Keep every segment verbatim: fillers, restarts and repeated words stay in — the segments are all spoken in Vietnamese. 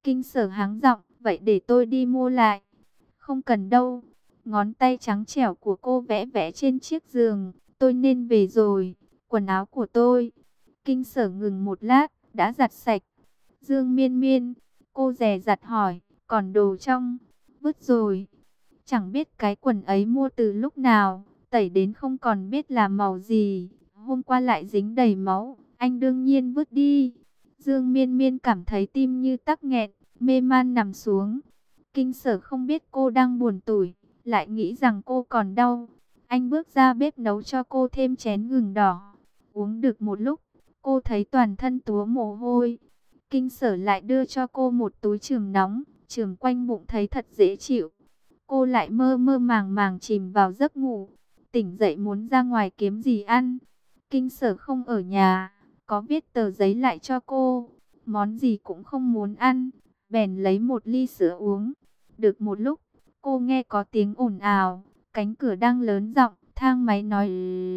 Kinh Sở háng giọng, vậy để tôi đi mua lại. Không cần đâu. Ngón tay trắng trẻo của cô vẽ vẽ trên chiếc giường. Tôi nên về rồi. Quần áo của tôi. Kinh Sở ngừng một lát, đã giặt sạch. Dương Miên Miên, cô dè dặt hỏi, còn đồ trong? Vứt rồi. Chẳng biết cái quần ấy mua từ lúc nào, tẩy đến không còn biết là màu gì. Hôm qua lại dính đầy máu, anh đương nhiên vứt đi. Dương Miên Miên cảm thấy tim như tắc nghẹn, mê man nằm xuống. Kinh Sở không biết cô đang buồn tủi, lại nghĩ rằng cô còn đau. Anh bước ra bếp nấu cho cô thêm chén gừng đỏ. Uống được một lúc, cô thấy toàn thân túa mồ hôi. Kinh Sở lại đưa cho cô một túi chườm nóng, chườm quanh bụng thấy thật dễ chịu. Cô lại mơ mơ màng màng chìm vào giấc ngủ. Tỉnh dậy muốn ra ngoài kiếm gì ăn. Kinh Sở không ở nhà, có viết tờ giấy lại cho cô. Món gì cũng không muốn ăn, bèn lấy một ly sữa uống. Được một lúc, cô nghe có tiếng ồn ào, cánh cửa đang lớn giọng, thang máy nói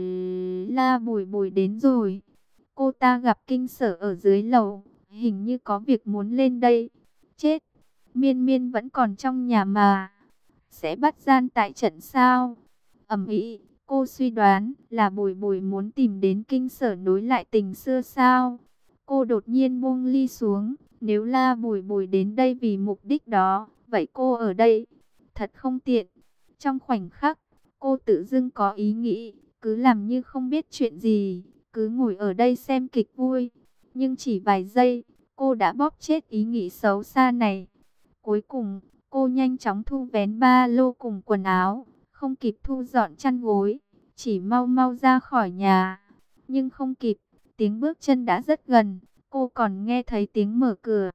La Bùi Bùi đến rồi. Cô ta gặp Kinh Sở ở dưới lầu, hình như có việc muốn lên đây. Chết, Miên Miên vẫn còn trong nhà mà. Sẽ bắt gian tại trận sao? Ầm ĩ, cô suy đoán là Bùi Bùi muốn tìm đến Kinh Sở nối lại tình xưa sao? Cô đột nhiên buông ly xuống, nếu La Bùi Bùi đến đây vì mục đích đó, vậy cô ở đây thật không tiện. Trong khoảnh khắc, cô tự dưng có ý nghĩ, cứ làm như không biết chuyện gì, cứ ngồi ở đây xem kịch vui. Nhưng chỉ vài giây, cô đã bóp chết ý nghĩ xấu xa này. Cuối cùng, cô nhanh chóng thu vén ba lô cùng quần áo, không kịp thu dọn chăn gối, chỉ mau mau ra khỏi nhà. Nhưng không kịp, tiếng bước chân đã rất gần, cô còn nghe thấy tiếng mở cửa.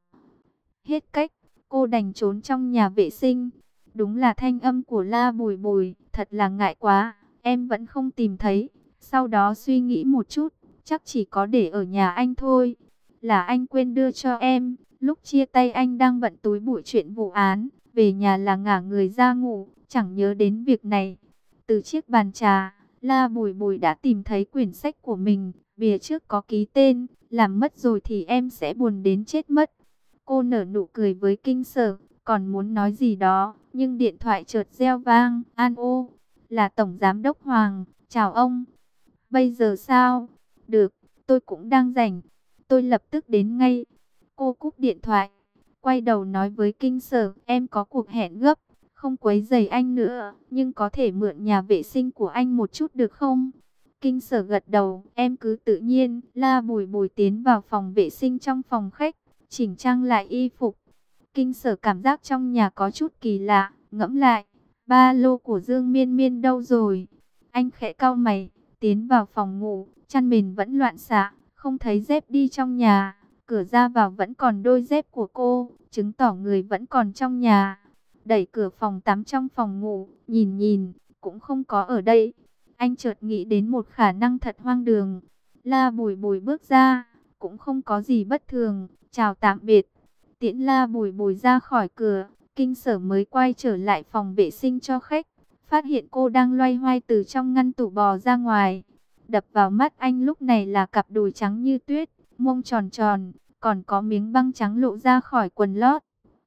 Hết cách, cô đành trốn trong nhà vệ sinh. Đúng là thanh âm của La Bùi Bùi, thật là ngại quá, em vẫn không tìm thấy. Sau đó suy nghĩ một chút, chắc chỉ có để ở nhà anh thôi. Là anh quên đưa cho em, lúc chia tay anh đang bận túi bụi chuyện vụ án, về nhà là ngả người ra ngủ, chẳng nhớ đến việc này. Từ chiếc bàn trà, La Bùi Bùi đã tìm thấy quyển sách của mình, bìa trước có ký tên, làm mất rồi thì em sẽ buồn đến chết mất. Cô nở nụ cười với Kinh Sở, còn muốn nói gì đó, nhưng điện thoại chợt reo vang. An ô, là Tổng Giám đốc Hoàng, chào ông. Bây giờ sao? Được, tôi cũng đang rảnh, tôi lập tức đến ngay. Cô cúp điện thoại, quay đầu nói với Kinh Sở, em có cuộc hẹn gấp, không quấy rầy anh nữa, nhưng có thể mượn nhà vệ sinh của anh một chút được không? Kinh Sở gật đầu, em cứ tự nhiên. La Bùi Bùi tiến vào phòng vệ sinh trong phòng khách, chỉnh trang lại y phục. Kinh Sở cảm giác trong nhà có chút kỳ lạ, ngẫm lại, ba lô của Dương Miên Miên đâu rồi? Anh khẽ cau mày, tiến vào phòng ngủ, chăn mền vẫn loạn xạ, không thấy dép đi trong nhà. Cửa ra vào vẫn còn đôi dép của cô, chứng tỏ người vẫn còn trong nhà. Đẩy cửa phòng tắm trong phòng ngủ, nhìn nhìn, cũng không có ở đây. Anh chợt nghĩ đến một khả năng thật hoang đường. La Bùi Bùi bước ra, cũng không có gì bất thường, chào tạm biệt. Tiễn La Bùi Bùi ra khỏi cửa, Kinh Sở mới quay trở lại phòng vệ sinh cho khách. Phát hiện cô đang loay hoay từ trong ngăn tủ bò ra ngoài. Đập vào mắt anh lúc này là cặp đùi trắng như tuyết, mông tròn tròn, còn có miếng băng trắng lộ ra khỏi quần lót.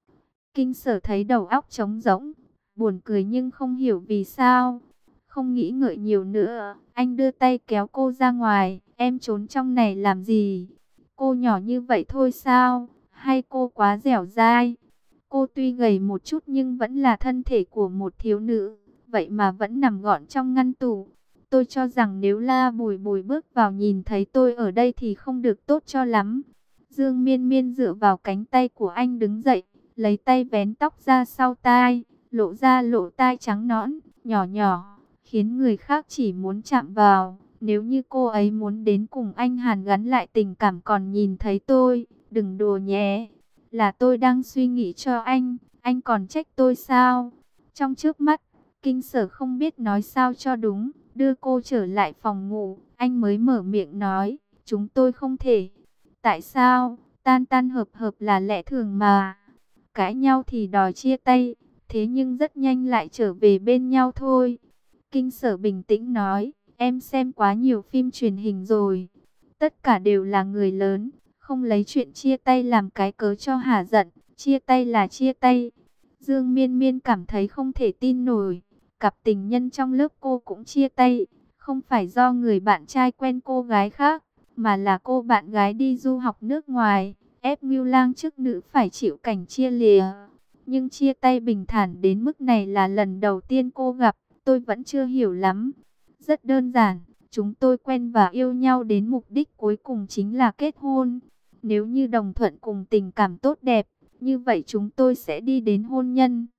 Kinh Sở thấy đầu óc trống rỗng, buồn cười nhưng không hiểu vì sao. Không nghĩ ngợi nhiều nữa, anh đưa tay kéo cô ra ngoài. Em trốn trong này làm gì? Cô nhỏ như vậy thôi sao? Hay cô quá dẻo dai? Cô tuy gầy một chút nhưng vẫn là thân thể của một thiếu nữ, vậy mà vẫn nằm gọn trong ngăn tủ. Tôi cho rằng nếu La Bùi Bùi bước vào nhìn thấy tôi ở đây thì không được tốt cho lắm. Dương Miên Miên dựa vào cánh tay của anh đứng dậy, lấy tay vén tóc ra sau tai, lộ ra lỗ tai trắng nõn, nhỏ nhỏ, khiến người khác chỉ muốn chạm vào. Nếu như cô ấy muốn đến cùng anh hàn gắn lại tình cảm còn nhìn thấy tôi, đừng đùa nhé. Là tôi đang suy nghĩ cho anh, anh còn trách tôi sao? Trong trước mắt, Kinh Sở không biết nói sao cho đúng, đưa cô trở lại phòng ngủ, anh mới mở miệng nói, chúng tôi không thể. Tại sao? Tan tan hợp hợp là lẽ thường mà. Cãi nhau thì đòi chia tay, thế nhưng rất nhanh lại trở về bên nhau thôi. Kinh Sở bình tĩnh nói, em xem quá nhiều phim truyền hình rồi. Tất cả đều là người lớn, không lấy chuyện chia tay làm cái cớ cho hả giận. Chia tay là chia tay. Dương Miên Miên cảm thấy không thể tin nổi. Cặp tình nhân trong lớp cô cũng chia tay. Không phải do người bạn trai quen cô gái khác, mà là cô bạn gái đi du học nước ngoài, ép Ngưu Lang chức nữ phải chịu cảnh chia lìa. Nhưng chia tay bình thản đến mức này là lần đầu tiên cô gặp, tôi vẫn chưa hiểu lắm. Rất đơn giản, chúng tôi quen và yêu nhau đến mục đích cuối cùng chính là kết hôn. Nếu như đồng thuận cùng tình cảm tốt đẹp, như vậy chúng tôi sẽ đi đến hôn nhân.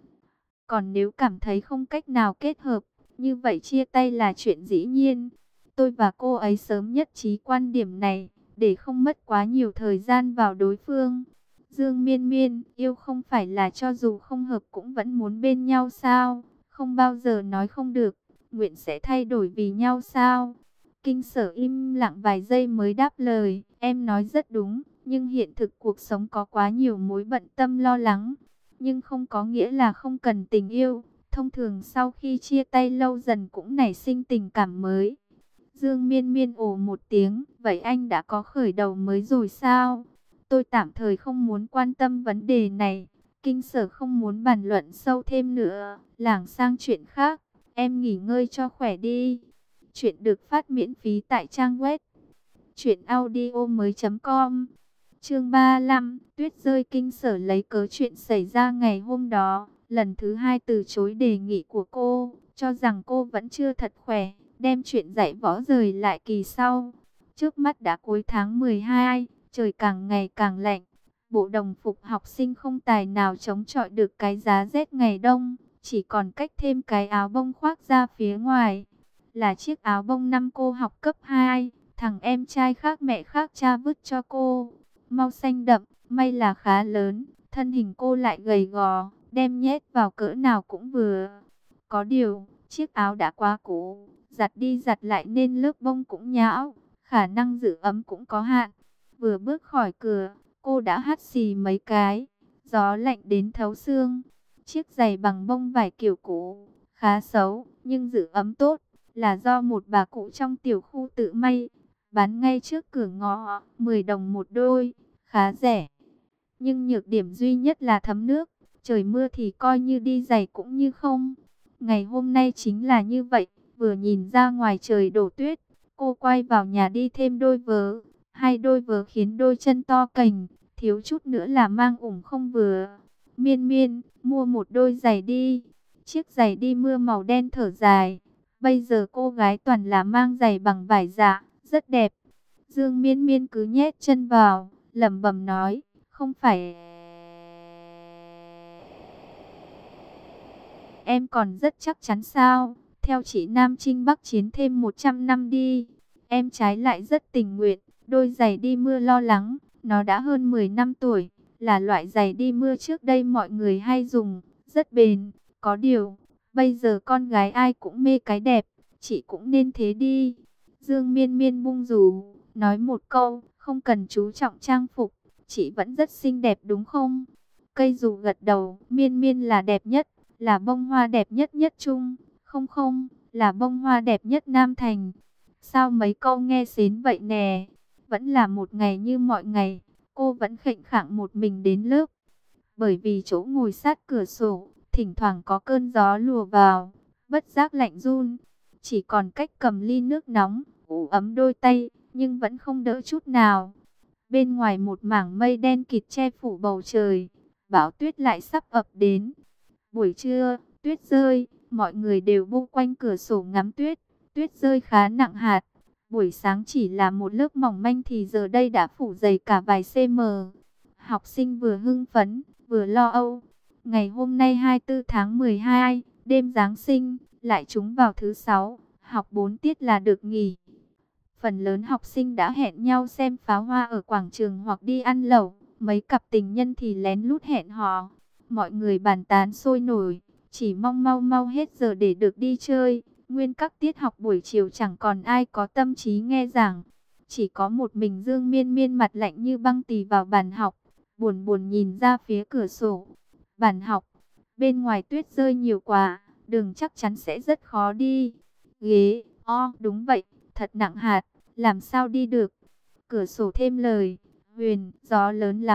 Còn nếu cảm thấy không cách nào kết hợp, như vậy chia tay là chuyện dĩ nhiên. Tôi và cô ấy sớm nhất trí quan điểm này, để không mất quá nhiều thời gian vào đối phương. Dương Miên Miên, yêu không phải là cho dù không hợp cũng vẫn muốn bên nhau sao? Không bao giờ nói không được, nguyện sẽ thay đổi vì nhau sao? Kinh Sở im lặng vài giây mới đáp lời, em nói rất đúng, nhưng hiện thực cuộc sống có quá nhiều mối bận tâm lo lắng. Nhưng không có nghĩa là không cần tình yêu. Thông thường sau khi chia tay lâu dần cũng nảy sinh tình cảm mới. Dương Miên Miên ồ một tiếng, vậy anh đã có khởi đầu mới rồi sao? Tôi tạm thời không muốn quan tâm vấn đề này. Kinh Sở không muốn bàn luận sâu thêm nữa, lảng sang chuyện khác. Em nghỉ ngơi cho khỏe đi. Chuyện được phát miễn phí tại trang web truyện audio mới.com. Chương ba mươi lăm, Tuyết rơi. Kinh Sở lấy cớ chuyện xảy ra ngày hôm đó, lần thứ hai từ chối đề nghị của cô, cho rằng cô vẫn chưa thật khỏe, đem chuyện dạy võ rời lại kỳ sau. Trước mắt đã cuối tháng mười hai, trời càng ngày càng lạnh. Bộ đồng phục học sinh không tài nào chống chọi được cái giá rét ngày đông, chỉ còn cách thêm cái áo bông khoác ra phía ngoài. Là chiếc áo bông năm cô học cấp hai, thằng em trai khác mẹ khác cha vứt cho cô. Màu xanh đậm, may là khá lớn, thân hình cô lại gầy gò, đem nhét vào cỡ nào cũng vừa. Có điều, chiếc áo đã quá cũ, giặt đi giặt lại nên lớp bông cũng nhão, khả năng giữ ấm cũng có hạn. Vừa bước khỏi cửa, cô đã hắt xì mấy cái, gió lạnh đến thấu xương. Chiếc giày bằng bông vải kiểu cũ, khá xấu, nhưng giữ ấm tốt, là do một bà cụ trong tiểu khu tự may, bán ngay trước cửa ngõ, mười đồng một đôi, khá rẻ. Nhưng nhược điểm duy nhất là thấm nước, trời mưa thì coi như đi giày cũng như không. Ngày hôm nay chính là như vậy, vừa nhìn ra ngoài trời đổ tuyết, cô quay vào nhà đi thêm đôi vớ. Hai đôi vớ khiến đôi chân to cành, thiếu chút nữa là mang ủng không vừa. Miên Miên, mua một đôi giày đi. Chiếc giày đi mưa màu đen thở dài. Bây giờ cô gái toàn là mang giày bằng vải dạ, rất đẹp. Dương Miên Miên cứ nhét chân vào, lẩm bẩm nói, không phải em còn rất chắc chắn sao? Theo chị Nam Chinh Bắc Chiến thêm một trăm năm đi. Em trái lại rất tình nguyện. Đôi giày đi mưa lo lắng, nó đã hơn mười năm tuổi, là loại giày đi mưa trước đây mọi người hay dùng, rất bền. Có điều, bây giờ con gái ai cũng mê cái đẹp, chị cũng nên thế đi. Dương Miên Miên bung dù, nói một câu, không cần chú trọng trang phục, chị vẫn rất xinh đẹp đúng không? Cây dù gật đầu, Miên Miên là đẹp nhất, là bông hoa đẹp nhất nhất Trung, không không, là bông hoa đẹp nhất Nam Thành. Sao mấy câu nghe xến vậy nè? Vẫn là một ngày như mọi ngày, cô vẫn khệnh khạng một mình đến lớp. Bởi vì chỗ ngồi sát cửa sổ, thỉnh thoảng có cơn gió lùa vào, bất giác lạnh run. Chỉ còn cách cầm ly nước nóng, ủ ấm đôi tay, nhưng vẫn không đỡ chút nào. Bên ngoài một mảng mây đen kịt che phủ bầu trời, bão tuyết lại sắp ập đến. Buổi trưa, tuyết rơi, mọi người đều bu quanh cửa sổ ngắm tuyết. Tuyết rơi khá nặng hạt. Buổi sáng chỉ là một lớp mỏng manh thì giờ đây đã phủ dày cả vài cm. Học sinh vừa hưng phấn, vừa lo âu. Ngày hôm nay hai mươi tư tháng mười hai, đêm Giáng sinh, lại trúng vào thứ sáu, học bốn tiết là được nghỉ. Phần lớn học sinh đã hẹn nhau xem pháo hoa ở quảng trường hoặc đi ăn lẩu. Mấy cặp tình nhân thì lén lút hẹn hò. Mọi người bàn tán sôi nổi, chỉ mong mau mau hết giờ để được đi chơi. Nguyên các tiết học buổi chiều chẳng còn ai có tâm trí nghe giảng. Chỉ có một mình Dương Miên Miên mặt lạnh như băng tì vào bàn học, buồn buồn nhìn ra phía cửa sổ. Bàn học, bên ngoài tuyết rơi nhiều quá, đường chắc chắn sẽ rất khó đi. Ghế, o, đúng vậy, thật nặng hạt, làm sao đi được. Cửa sổ thêm lời, Huyền, gió lớn lắm,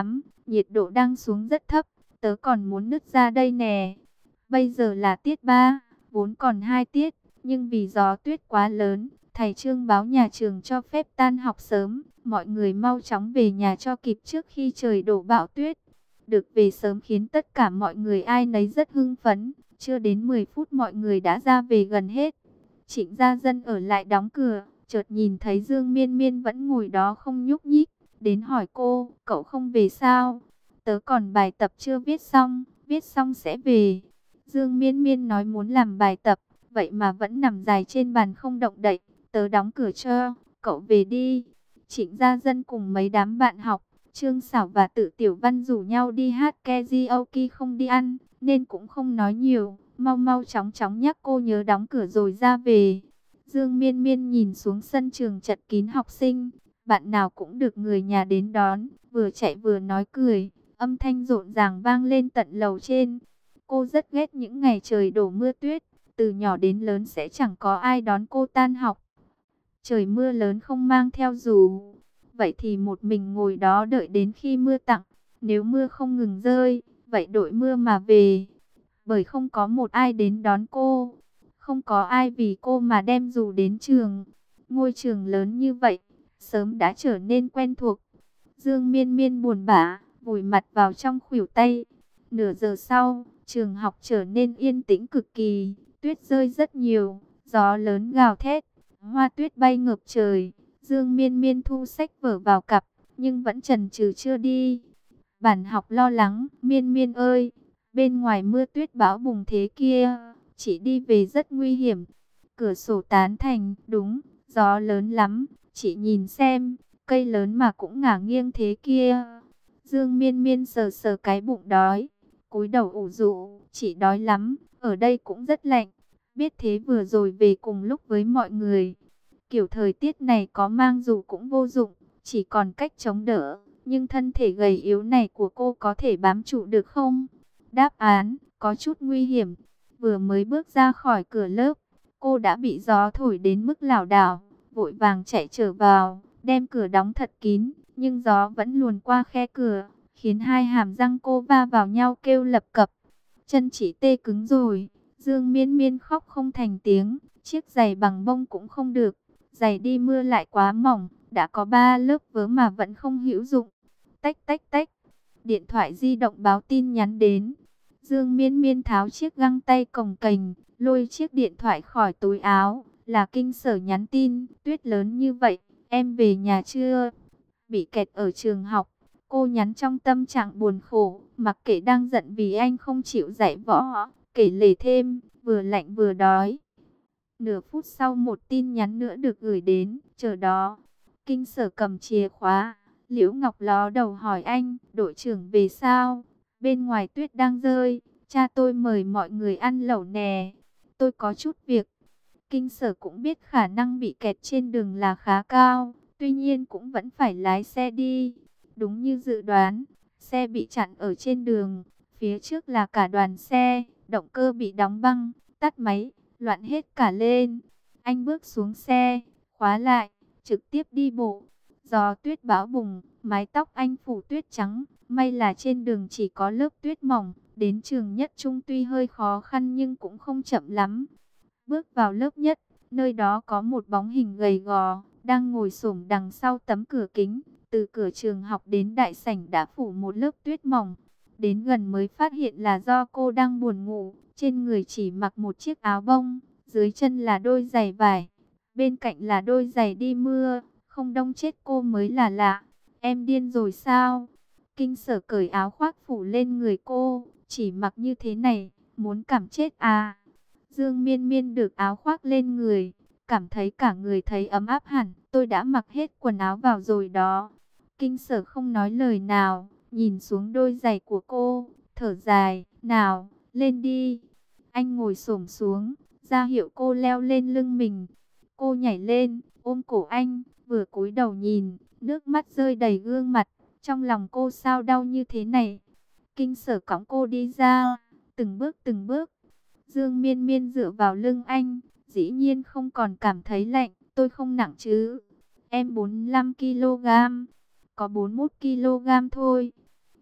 nhiệt độ đang xuống rất thấp, tớ còn muốn nứt ra đây nè. Bây giờ là tiết ba, vốn còn hai tiết, nhưng vì gió tuyết quá lớn, thầy Trương báo nhà trường cho phép tan học sớm, mọi người mau chóng về nhà cho kịp trước khi trời đổ bão tuyết. Được về sớm khiến tất cả mọi người ai nấy rất hưng phấn, chưa đến mười phút mọi người đã ra về gần hết. Trịnh Gia Dân ở lại đóng cửa, chợt nhìn thấy Dương Miên Miên vẫn ngồi đó không nhúc nhích, đến hỏi cô, cậu không về sao? Tớ còn bài tập chưa viết xong, viết xong sẽ về. Dương Miên Miên nói muốn làm bài tập, vậy mà vẫn nằm dài trên bàn không động đậy. Tớ đóng cửa cho, cậu về đi. Trịnh Gia Dân cùng mấy đám bạn học, Trương Sảo và Tự Tiểu Văn rủ nhau đi hát karaoke không đi ăn, nên cũng không nói nhiều. Mau mau chóng chóng nhắc cô nhớ đóng cửa rồi ra về. Dương Miên Miên nhìn xuống sân trường chật kín học sinh, bạn nào cũng được người nhà đến đón, vừa chạy vừa nói cười, âm thanh rộn ràng vang lên tận lầu trên. Cô rất ghét những ngày trời đổ mưa tuyết, từ nhỏ đến lớn sẽ chẳng có ai đón cô tan học. Trời mưa lớn không mang theo dù, vậy thì một mình ngồi đó đợi đến khi mưa tạnh. Nếu mưa không ngừng rơi, vậy đội mưa mà về. Bởi không có một ai đến đón cô, không có ai vì cô mà đem dù đến trường. Ngôi trường lớn như vậy, sớm đã trở nên quen thuộc. Dương Miên Miên buồn bã, vùi mặt vào trong khuỷu tay. Nửa giờ sau, trường học trở nên yên tĩnh cực kỳ, tuyết rơi rất nhiều, gió lớn gào thét, hoa tuyết bay ngập trời. Dương Miên Miên thu sách vở vào cặp, nhưng vẫn chần chừ chưa đi. Bản học lo lắng, Miên Miên ơi, bên ngoài mưa tuyết bão bùng thế kia, chị đi về rất nguy hiểm. Cửa sổ tán thành, đúng, gió lớn lắm, chị nhìn xem, cây lớn mà cũng ngả nghiêng thế kia. Dương Miên Miên sờ sờ cái bụng đói, cúi đầu ủ rũ, chị đói lắm, ở đây cũng rất lạnh. Biết thế vừa rồi về cùng lúc với mọi người. Kiểu thời tiết này có mang dù cũng vô dụng, chỉ còn cách chống đỡ. Nhưng thân thể gầy yếu này của cô có thể bám trụ được không? Đáp án, có chút nguy hiểm. Vừa mới bước ra khỏi cửa lớp, cô đã bị gió thổi đến mức lảo đảo, vội vàng chạy trở vào, đem cửa đóng thật kín, nhưng gió vẫn luồn qua khe cửa, khiến hai hàm răng cô va vào nhau kêu lập cập. Chân chỉ tê cứng rồi, Dương Miên Miên khóc không thành tiếng, chiếc giày bằng bông cũng không được, giày đi mưa lại quá mỏng, đã có ba lớp vớ mà vẫn không hữu dụng. Tách tách tách, điện thoại di động báo tin nhắn đến. Dương Miên Miên tháo chiếc găng tay cồng kềnh, lôi chiếc điện thoại khỏi túi áo, là Kinh Sở nhắn tin, tuyết lớn như vậy, em về nhà chưa? Bị kẹt ở trường học, cô nhắn trong tâm trạng buồn khổ, mặc kệ đang giận vì anh không chịu dạy võ, kể lể thêm, vừa lạnh vừa đói. Nửa phút sau một tin nhắn nữa được gửi đến, chờ đó. Kinh Sở cầm chìa khóa, Liễu Ngọc ló đầu hỏi anh, đội trưởng về sao? Bên ngoài tuyết đang rơi, cha tôi mời mọi người ăn lẩu nè. Tôi có chút việc. Kinh Sở cũng biết khả năng bị kẹt trên đường là khá cao, tuy nhiên cũng vẫn phải lái xe đi. Đúng như dự đoán, xe bị chặn ở trên đường, phía trước là cả đoàn xe, động cơ bị đóng băng, tắt máy, loạn hết cả lên. Anh bước xuống xe, khóa lại, trực tiếp đi bộ. Gió tuyết bão bùng, mái tóc anh phủ tuyết trắng, may là trên đường chỉ có lớp tuyết mỏng, đến trường Nhất Trung tuy hơi khó khăn nhưng cũng không chậm lắm. Bước vào lớp nhất, nơi đó có một bóng hình gầy gò, đang ngồi xổm đằng sau tấm cửa kính. Từ cửa trường học đến đại sảnh đã phủ một lớp tuyết mỏng. Đến gần mới phát hiện là do cô đang buồn ngủ, trên người chỉ mặc một chiếc áo bông, dưới chân là đôi giày vải, bên cạnh là đôi giày đi mưa, không đông chết cô mới là lạ. Em điên rồi sao? Kinh Sở cởi áo khoác phủ lên người cô, chỉ mặc như thế này, muốn cảm chết à? Dương Miên Miên được áo khoác lên người, cảm thấy cả người thấy ấm áp hẳn. Tôi đã mặc hết quần áo vào rồi đó. Kinh Sở không nói lời nào, nhìn xuống đôi giày của cô, thở dài, nào, lên đi. Anh ngồi xổm xuống, ra hiệu cô leo lên lưng mình. Cô nhảy lên, ôm cổ anh, vừa cúi đầu nhìn, nước mắt rơi đầy gương mặt. Trong lòng cô sao đau như thế này? Kinh Sở cõng cô đi ra, từng bước từng bước. Dương Miên Miên dựa vào lưng anh, dĩ nhiên không còn cảm thấy lạnh. Tôi không nặng chứ? Em bốn mươi lăm ki lô gam, có bốn mươi mốt ki lô gam thôi.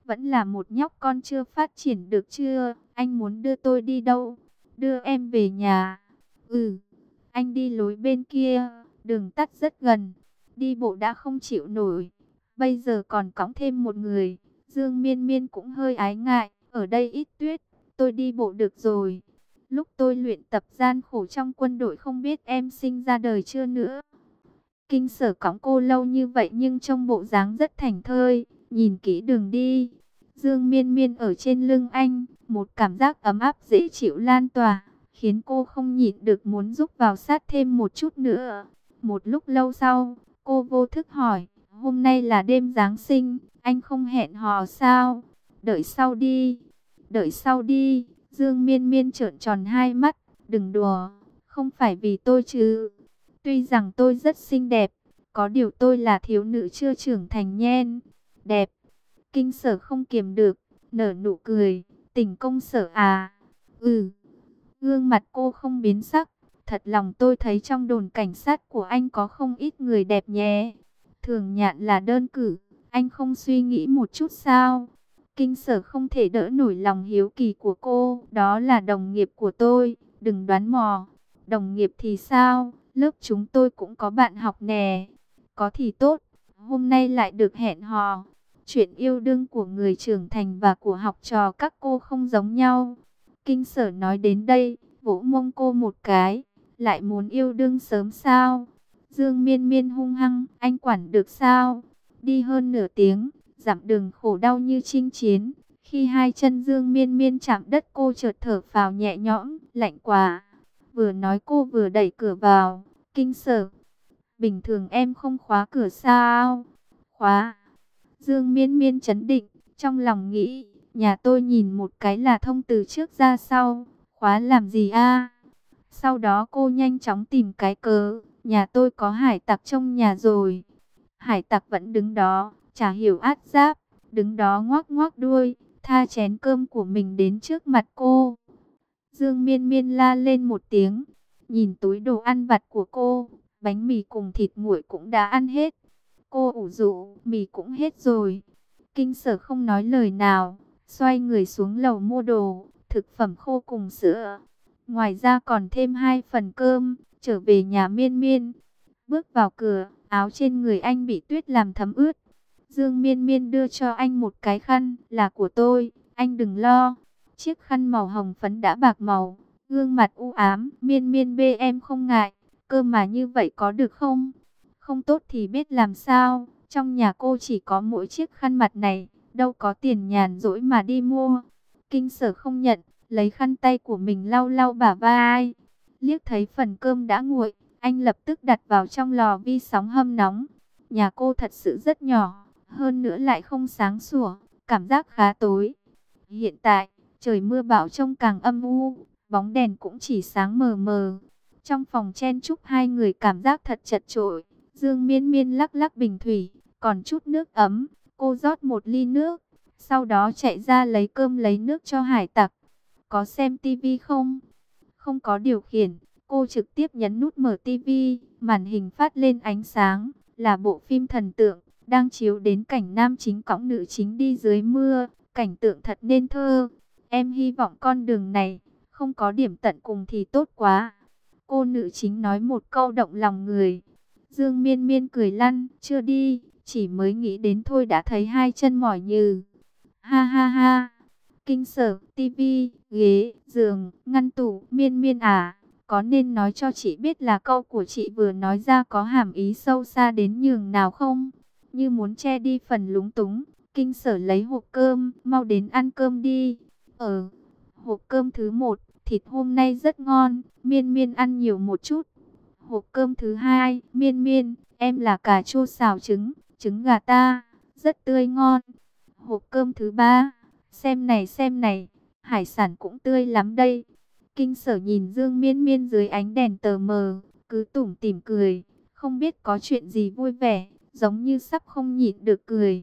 vẫn là một nhóc con chưa phát triển được chưa? Anh muốn đưa tôi đi đâu? Đưa em về nhà. Ừ, anh đi lối bên kia, đường tắt rất gần. Đi bộ đã không chịu nổi, bây giờ còn cõng thêm một người. Dương Miên Miên cũng hơi ái ngại, ở đây ít tuyết, tôi đi bộ được rồi. Lúc tôi luyện tập gian khổ trong quân đội không biết em sinh ra đời chưa nữa. Kinh Sở cõng cô lâu như vậy nhưng trông bộ dáng rất thảnh thơi, nhìn kỹ đường đi. Dương Miên Miên ở trên lưng anh, một cảm giác ấm áp dễ chịu lan tỏa, khiến cô không nhịn được muốn giúp vào sát thêm một chút nữa. Một lúc lâu sau, cô vô thức hỏi, hôm nay là đêm Giáng sinh, anh không hẹn hò sao? Đợi sau đi, đợi sau đi. Dương Miên Miên trợn tròn hai mắt, đừng đùa, không phải vì tôi chứ. Tuy rằng tôi rất xinh đẹp, có điều tôi là thiếu nữ chưa trưởng thành nhen. Đẹp. Kinh Sở không kiềm được, nở nụ cười, tình công Sở à? Ừ. Gương mặt cô không biến sắc, thật lòng tôi thấy trong đồn cảnh sát của anh có không ít người đẹp nhé. Thường Nhạn là đơn cử, anh không suy nghĩ một chút sao? Kinh Sở không thể đỡ nổi lòng hiếu kỳ của cô, đó là đồng nghiệp của tôi, đừng đoán mò. Đồng nghiệp thì sao? Lớp chúng tôi cũng có bạn học nè. Có thì tốt, hôm nay lại được hẹn hò. Chuyện yêu đương của người trưởng thành và của học trò các cô không giống nhau. Kinh Sở nói đến đây, vỗ mông cô một cái. Lại muốn yêu đương sớm sao? Dương Miên Miên hung hăng, anh quản được sao? Đi hơn nửa tiếng, dặm đường khổ đau như chinh chiến. Khi hai chân Dương Miên Miên chạm đất cô chợt thở phào nhẹ nhõm, lạnh quá. Vừa nói cô vừa đẩy cửa vào. Kinh Sở, bình thường em không khóa cửa sao? Khóa. Dương Miên Miên chấn định, trong lòng nghĩ, nhà tôi nhìn một cái là thông từ trước ra sau, khóa làm gì a? Sau đó cô nhanh chóng tìm cái cớ, nhà tôi có hải tặc trong nhà rồi. Hải tặc vẫn đứng đó, chả hiểu át giáp, đứng đó ngoác ngoác đuôi, tha chén cơm của mình đến trước mặt cô. Dương Miên Miên la lên một tiếng, nhìn túi đồ ăn vặt của cô, bánh mì cùng thịt nguội cũng đã ăn hết. Cô ủ rũ, mì cũng hết rồi. Kinh Sở không nói lời nào, xoay người xuống lầu mua đồ, thực phẩm khô cùng sữa. Ngoài ra còn thêm hai phần cơm, trở về nhà Miên Miên. Bước vào cửa, áo trên người anh bị tuyết làm thấm ướt. Dương Miên Miên đưa cho anh một cái khăn, là của tôi, anh đừng lo. Chiếc khăn màu hồng phấn đã bạc màu, gương mặt u ám, Miên Miên bê em không ngại, cơ mà như vậy có được không? Không tốt thì biết làm sao, trong nhà cô chỉ có mỗi chiếc khăn mặt này, đâu có tiền nhàn rỗi mà đi mua. Kinh Sở không nhận, lấy khăn tay của mình lau lau bả vai. Liếc thấy phần cơm đã nguội, anh lập tức đặt vào trong lò vi sóng hâm nóng. Nhà cô thật sự rất nhỏ, hơn nữa lại không sáng sủa, cảm giác khá tối. Hiện tại, trời mưa bão trông càng âm u, bóng đèn cũng chỉ sáng mờ mờ. Trong phòng chen chúc hai người cảm giác thật chật chội. Dương Miên Miên lắc lắc bình thủy, còn chút nước ấm, cô rót một ly nước, sau đó chạy ra lấy cơm lấy nước cho hải tặc. Có xem tivi không? Không có điều khiển, cô trực tiếp nhấn nút mở tivi, màn hình phát lên ánh sáng, là bộ phim thần tượng, đang chiếu đến cảnh nam chính cõng nữ chính đi dưới mưa, cảnh tượng thật nên thơ. Em hy vọng con đường này, không có điểm tận cùng thì tốt quá. Cô nữ chính nói một câu động lòng người. Dương Miên Miên cười lăn, chưa đi, chỉ mới nghĩ đến thôi đã thấy hai chân mỏi nhừ. Ha ha ha, Kinh Sở, tivi, ghế, giường, ngăn tủ, Miên Miên à, có nên nói cho chị biết là câu của chị vừa nói ra có hàm ý sâu xa đến nhường nào không? Như muốn che đi phần lúng túng, Kinh Sở lấy hộp cơm, mau đến ăn cơm đi. Ờ, hộp cơm thứ một, thịt hôm nay rất ngon, Miên Miên ăn nhiều một chút. Hộp cơm thứ hai, Miên Miên, em là cà chua xào trứng, trứng gà ta, rất tươi ngon. Hộp cơm thứ ba, xem này xem này, hải sản cũng tươi lắm đây. Kinh Sở nhìn Dương Miên Miên dưới ánh đèn tờ mờ, cứ tủm tỉm cười, không biết có chuyện gì vui vẻ, giống như sắp không nhịn được cười.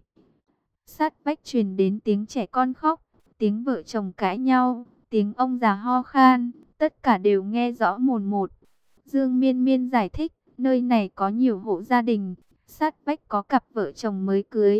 Sát vách truyền đến tiếng trẻ con khóc, tiếng vợ chồng cãi nhau, tiếng ông già ho khan, tất cả đều nghe rõ mồn một. Dương Miên Miên giải thích, nơi này có nhiều hộ gia đình, sát vách có cặp vợ chồng mới cưới,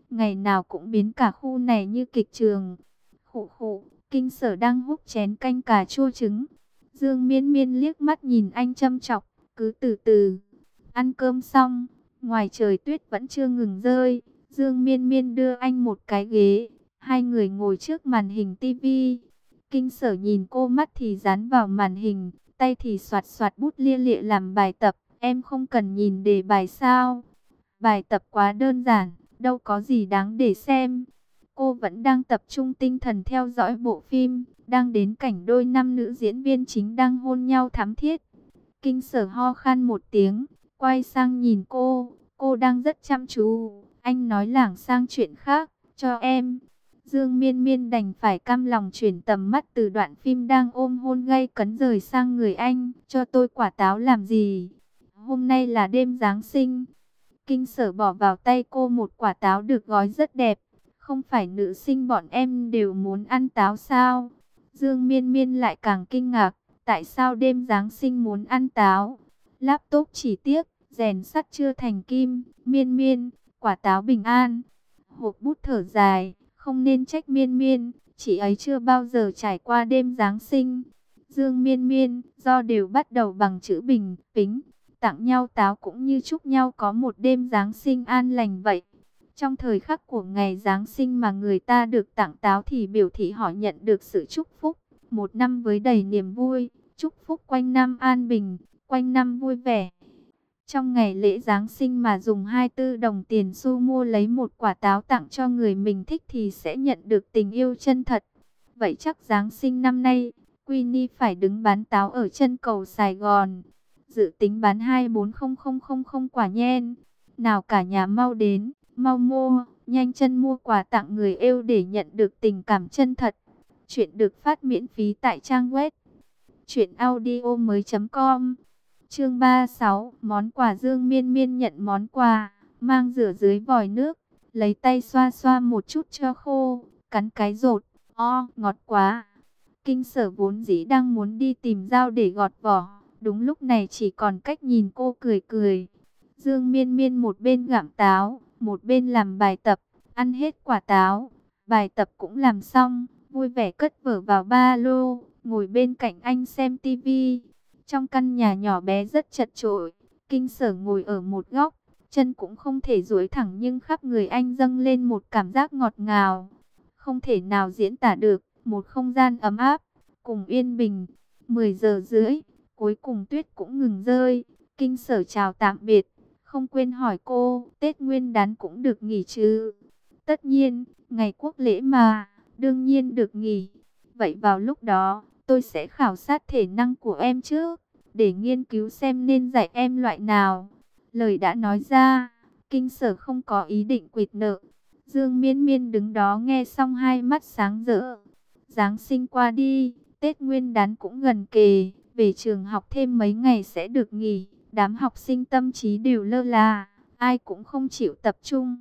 ngày nào cũng biến cả khu này như kịch trường. Khụ khụ, Kinh Sở đang húp chén canh cà chua trứng. Dương Miên Miên liếc mắt nhìn anh châm chọc, cứ từ từ. Ăn cơm xong, ngoài trời tuyết vẫn chưa ngừng rơi. Dương Miên Miên đưa anh một cái ghế, hai người ngồi trước màn hình tivi. Kinh Sở nhìn cô, mắt thì dán vào màn hình, tay thì soạt soạt bút lia lịa làm bài tập. Em không cần nhìn đề bài sao? Bài tập quá đơn giản, đâu có gì đáng để xem. Cô vẫn đang tập trung tinh thần theo dõi bộ phim, đang đến cảnh đôi nam nữ diễn viên chính đang hôn nhau thắm thiết. Kinh Sở ho khan một tiếng, quay sang nhìn cô, cô đang rất chăm chú. Anh nói lảng sang chuyện khác, cho em. Dương Miên Miên đành phải cam lòng chuyển tầm mắt từ đoạn phim đang ôm hôn gay cấn rời sang người anh. Cho tôi quả táo làm gì? Hôm nay là đêm Giáng sinh. Kinh Sở bỏ vào tay cô một quả táo được gói rất đẹp. Không phải nữ sinh bọn em đều muốn ăn táo sao? Dương Miên Miên lại càng kinh ngạc. Tại sao đêm Giáng sinh muốn ăn táo? Laptop chỉ tiếc, rèn sắt chưa thành kim. Miên Miên, quả táo bình an. Hộp bút thở dài, không nên trách Miên Miên. Chị ấy chưa bao giờ trải qua đêm Giáng sinh. Dương Miên Miên, do đều bắt đầu bằng chữ bình, pính. Tặng nhau táo cũng như chúc nhau có một đêm Giáng sinh an lành vậy. Trong thời khắc của ngày Giáng sinh mà người ta được tặng táo thì biểu thị họ nhận được sự chúc phúc. Một năm với đầy niềm vui, chúc phúc quanh năm an bình, quanh năm vui vẻ. Trong ngày lễ Giáng sinh mà dùng hai mươi tư đồng tiền xu mua lấy một quả táo tặng cho người mình thích thì sẽ nhận được tình yêu chân thật. Vậy chắc Giáng sinh năm nay, Queenie phải đứng bán táo ở chân cầu Sài Gòn. Dự tính bán hai bốn không không không không quả nhen. Nào cả nhà mau đến, mau mua, nhanh chân mua quà tặng người yêu để nhận được tình cảm chân thật. Chuyện được phát miễn phí tại trang web truyện audio mới chấm com. Chương ba mươi sáu, món quà. Dương Miên Miên nhận món quà, mang rửa dưới vòi nước, lấy tay xoa xoa một chút cho khô, cắn cái rột, o, ngọt quá. Kinh Sở vốn dĩ đang muốn đi tìm dao để gọt vỏ, đúng lúc này chỉ còn cách nhìn cô cười cười. Dương Miên Miên một bên gặm táo, một bên làm bài tập, ăn hết quả táo, bài tập cũng làm xong, vui vẻ cất vở vào ba lô, ngồi bên cạnh anh xem tivi. Trong căn nhà nhỏ bé rất chật chội, Kinh Sở ngồi ở một góc, chân cũng không thể duỗi thẳng nhưng khắp người anh dâng lên một cảm giác ngọt ngào. Không thể nào diễn tả được, một không gian ấm áp, cùng yên bình. mười giờ rưỡi, cuối cùng tuyết cũng ngừng rơi, Kinh Sở chào tạm biệt, không quên hỏi cô, Tết Nguyên đán cũng được nghỉ chứ? Tất nhiên, ngày quốc lễ mà, đương nhiên được nghỉ. Vậy vào lúc đó, tôi sẽ khảo sát thể năng của em trước, để nghiên cứu xem nên dạy em loại nào. Lời đã nói ra, Kinh Sở không có ý định quỵt nợ. Dương Miên Miên đứng đó nghe xong hai mắt sáng rỡ. Giáng sinh qua đi, Tết Nguyên đán cũng gần kề, về trường học thêm mấy ngày sẽ được nghỉ. Đám học sinh tâm trí đều lơ là, ai cũng không chịu tập trung.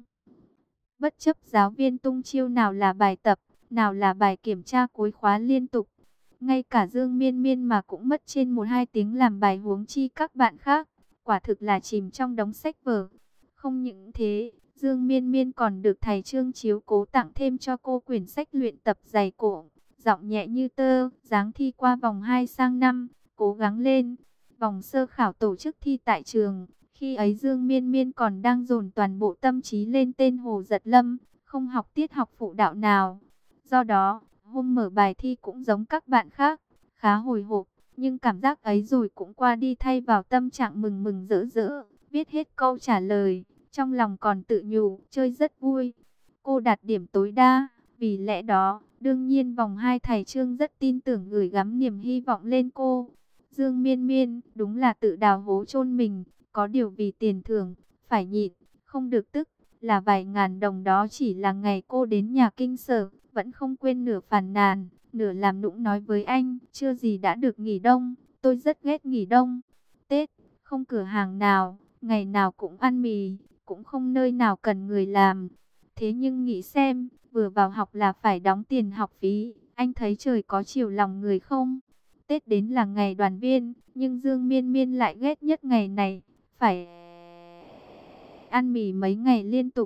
Bất chấp giáo viên tung chiêu nào là bài tập, nào là bài kiểm tra cuối khóa liên tục. Ngay cả Dương Miên Miên mà cũng mất trên một hai tiếng làm bài, huống chi các bạn khác. Quả thực là chìm trong đống sách vở. Không những thế, Dương Miên Miên còn được thầy Trương chiếu cố tặng thêm cho cô quyển sách luyện tập dày cổ. Giọng nhẹ như tơ, dáng thi qua vòng hai sang năm, cố gắng lên. Vòng sơ khảo tổ chức thi tại trường. Khi ấy Dương Miên Miên còn đang dồn toàn bộ tâm trí lên tên Hồ Giật Lâm, không học tiết học phụ đạo nào. Do đó, hôm mở bài thi cũng giống các bạn khác, khá hồi hộp, nhưng cảm giác ấy rồi cũng qua đi thay vào tâm trạng mừng mừng rỡ rỡ, viết hết câu trả lời, trong lòng còn tự nhủ, chơi rất vui. Cô đạt điểm tối đa, vì lẽ đó, đương nhiên vòng hai thầy Trương rất tin tưởng gửi gắm niềm hy vọng lên cô. Dương Miên Miên, đúng là tự đào hố chôn mình, có điều vì tiền thưởng, phải nhịn, không được tức, là vài ngàn đồng đó chỉ là ngày cô đến nhà Kinh Sở, vẫn không quên nửa phàn nàn, nửa làm nũng nói với anh, chưa gì đã được nghỉ đông, tôi rất ghét nghỉ đông. Tết, không cửa hàng nào, ngày nào cũng ăn mì, cũng không nơi nào cần người làm. Thế nhưng nghĩ xem, vừa vào học là phải đóng tiền học phí, anh thấy trời có chiều lòng người không? Tết đến là ngày đoàn viên, nhưng Dương Miên Miên lại ghét nhất ngày này, phải ăn mì mấy ngày liên tục.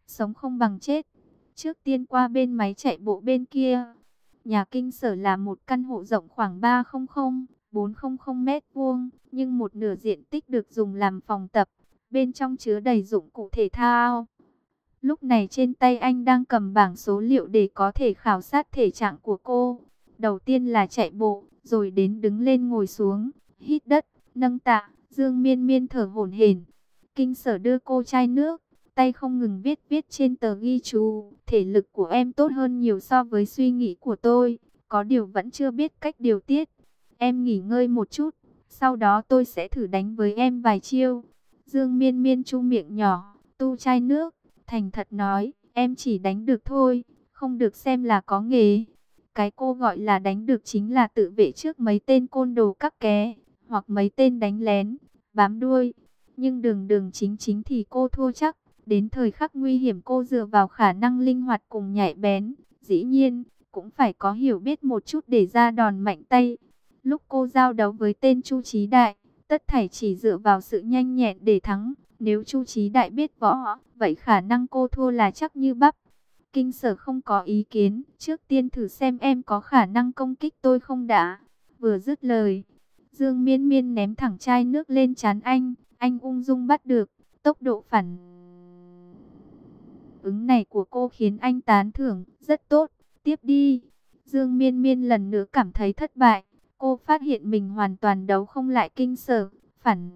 sống không bằng chết. Trước tiên qua bên máy chạy bộ bên kia. Nhà Kinh Sở là một căn hộ rộng khoảng ba trăm đến bốn trăm mét vuông, nhưng một nửa diện tích được dùng làm phòng tập. Bên trong chứa đầy dụng cụ thể thao. Lúc này trên tay anh đang cầm bảng số liệu để có thể khảo sát thể trạng của cô. Đầu tiên là chạy bộ, rồi đến đứng lên ngồi xuống, hít đất, nâng tạ. Dương Miên Miên thở hổn hển. Kinh Sở đưa cô chai nước, tay không ngừng viết viết trên tờ ghi chú. Thể lực của em tốt hơn nhiều so với suy nghĩ của tôi, có điều vẫn chưa biết cách điều tiết. Em nghỉ ngơi một chút, sau đó tôi sẽ thử đánh với em vài chiêu. Dương Miên Miên chu miệng nhỏ, tu chai nước, thành thật nói, em chỉ đánh được thôi, không được xem là có nghề. Cái cô gọi là đánh được chính là tự vệ trước mấy tên côn đồ các ké, hoặc mấy tên đánh lén, bám đuôi. Nhưng đường đường chính chính thì cô thua chắc. Đến thời khắc nguy hiểm cô dựa vào khả năng linh hoạt cùng nhạy bén. Dĩ nhiên, cũng phải có hiểu biết một chút để ra đòn mạnh tay. Lúc cô giao đấu với tên Chu Chí Đại, tất thảy chỉ dựa vào sự nhanh nhẹn để thắng. Nếu Chu Chí Đại biết võ, vậy khả năng cô thua là chắc như bắp. Kinh Sở không có ý kiến, trước tiên thử xem em có khả năng công kích tôi không đã. Vừa dứt lời, Dương Miên Miên ném thẳng chai nước lên trán anh, anh ung dung bắt được. Tốc độ phản ứng này của cô khiến anh tán thưởng, rất tốt, tiếp đi. Dương Miên Miên lần nữa cảm thấy thất bại, cô phát hiện mình hoàn toàn đấu không lại Kinh Sở, phản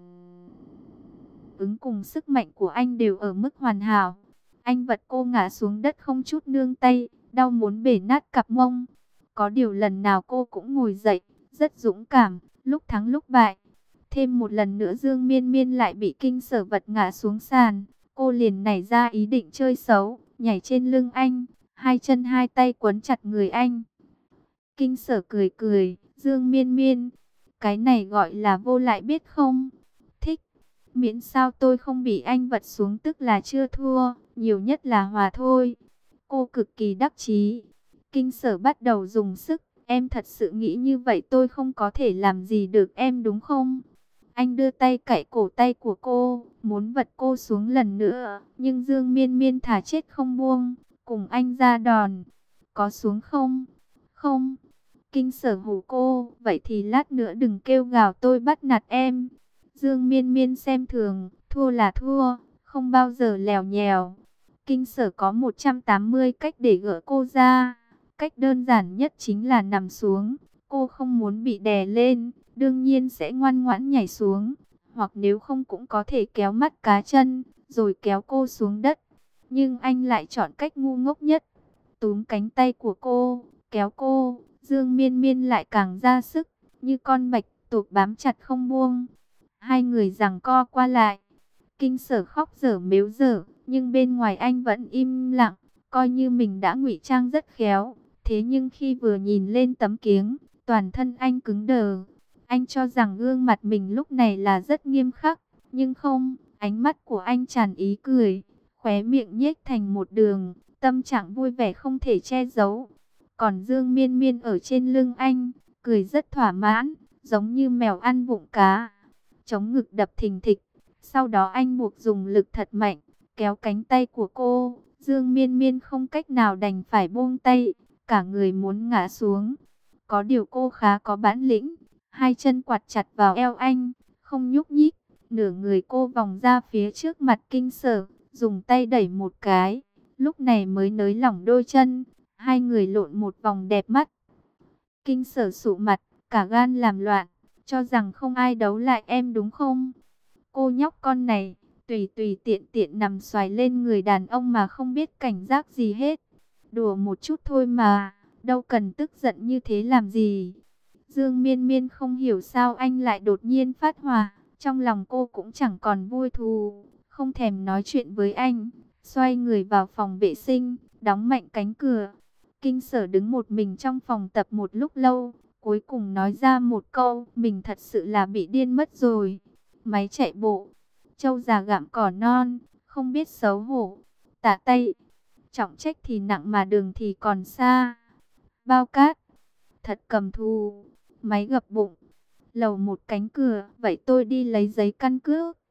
ứng cùng sức mạnh của anh đều ở mức hoàn hảo. Anh vật cô ngã xuống đất không chút nương tay, đau muốn bể nát cặp mông. Có điều lần nào cô cũng ngồi dậy, rất dũng cảm, lúc thắng lúc bại. Thêm một lần nữa Dương Miên Miên lại bị Kinh Sở vật ngã xuống sàn. Cô liền nảy ra ý định chơi xấu, nhảy trên lưng anh, hai chân hai tay quấn chặt người anh. Kinh Sở cười cười, Dương Miên Miên, cái này gọi là vô lại biết không? Thích, miễn sao tôi không bị anh vật xuống tức là chưa thua, nhiều nhất là hòa thôi. Cô cực kỳ đắc chí. Kinh Sở bắt đầu dùng sức, em thật sự nghĩ như vậy tôi không có thể làm gì được em đúng không? Anh đưa tay cạy cổ tay của cô, muốn vật cô xuống lần nữa, nhưng Dương Miên Miên thả chết không buông, cùng anh ra đòn. Có xuống không? Không. Kinh Sở hù cô, vậy thì lát nữa đừng kêu gào tôi bắt nạt em. Dương Miên Miên xem thường, thua là thua, không bao giờ lèo nhèo. Kinh Sở có một trăm tám mươi cách để gỡ cô ra. Cách đơn giản nhất chính là nằm xuống. Cô không muốn bị đè lên, đương nhiên sẽ ngoan ngoãn nhảy xuống. Hoặc nếu không cũng có thể kéo mắt cá chân, rồi kéo cô xuống đất. Nhưng anh lại chọn cách ngu ngốc nhất. Túm cánh tay của cô, kéo cô. Dương Miên Miên lại càng ra sức, như con bạch tuộc bám chặt không buông. Hai người giằng co qua lại. Kinh Sở khóc dở mếu dở, nhưng bên ngoài anh vẫn im lặng, coi như mình đã ngụy trang rất khéo. Thế nhưng khi vừa nhìn lên tấm kiếng, toàn thân anh cứng đờ. Anh cho rằng gương mặt mình lúc này là rất nghiêm khắc, nhưng không, ánh mắt của anh tràn ý cười, khóe miệng nhếch thành một đường, tâm trạng vui vẻ không thể che giấu. Còn Dương Miên Miên ở trên lưng anh, cười rất thỏa mãn, giống như mèo ăn vụng cá. Chống ngực đập thình thịch, sau đó anh buộc dùng lực thật mạnh, kéo cánh tay của cô. Dương Miên Miên không cách nào đành phải buông tay, cả người muốn ngã xuống. Có điều cô khá có bản lĩnh, hai chân quạt chặt vào eo anh, không nhúc nhích. Nửa người cô vòng ra phía trước mặt Kinh Sở, dùng tay đẩy một cái, lúc này mới nới lỏng đôi chân. Hai người lộn một vòng đẹp mắt. Kinh Sở sụ mặt, cả gan làm loạn, cho rằng không ai đấu lại em đúng không? Cô nhóc con này, tùy tùy tiện tiện nằm xoài lên người đàn ông mà không biết cảnh giác gì hết. Đùa một chút thôi mà, đâu cần tức giận như thế làm gì. Dương Miên Miên không hiểu sao anh lại đột nhiên phát hỏa, trong lòng cô cũng chẳng còn vui thù, không thèm nói chuyện với anh, xoay người vào phòng vệ sinh, đóng mạnh cánh cửa. Kinh Sở đứng một mình trong phòng tập một lúc lâu, cuối cùng nói ra một câu, mình thật sự là bị điên mất rồi. Máy chạy bộ, trâu già gặm cỏ non, không biết xấu hổ. Tả tay, trọng trách thì nặng mà đường thì còn xa. Bao cát, thật cầm thù. Máy gập bụng, lầu một cánh cửa, vậy tôi đi lấy giấy căn cước.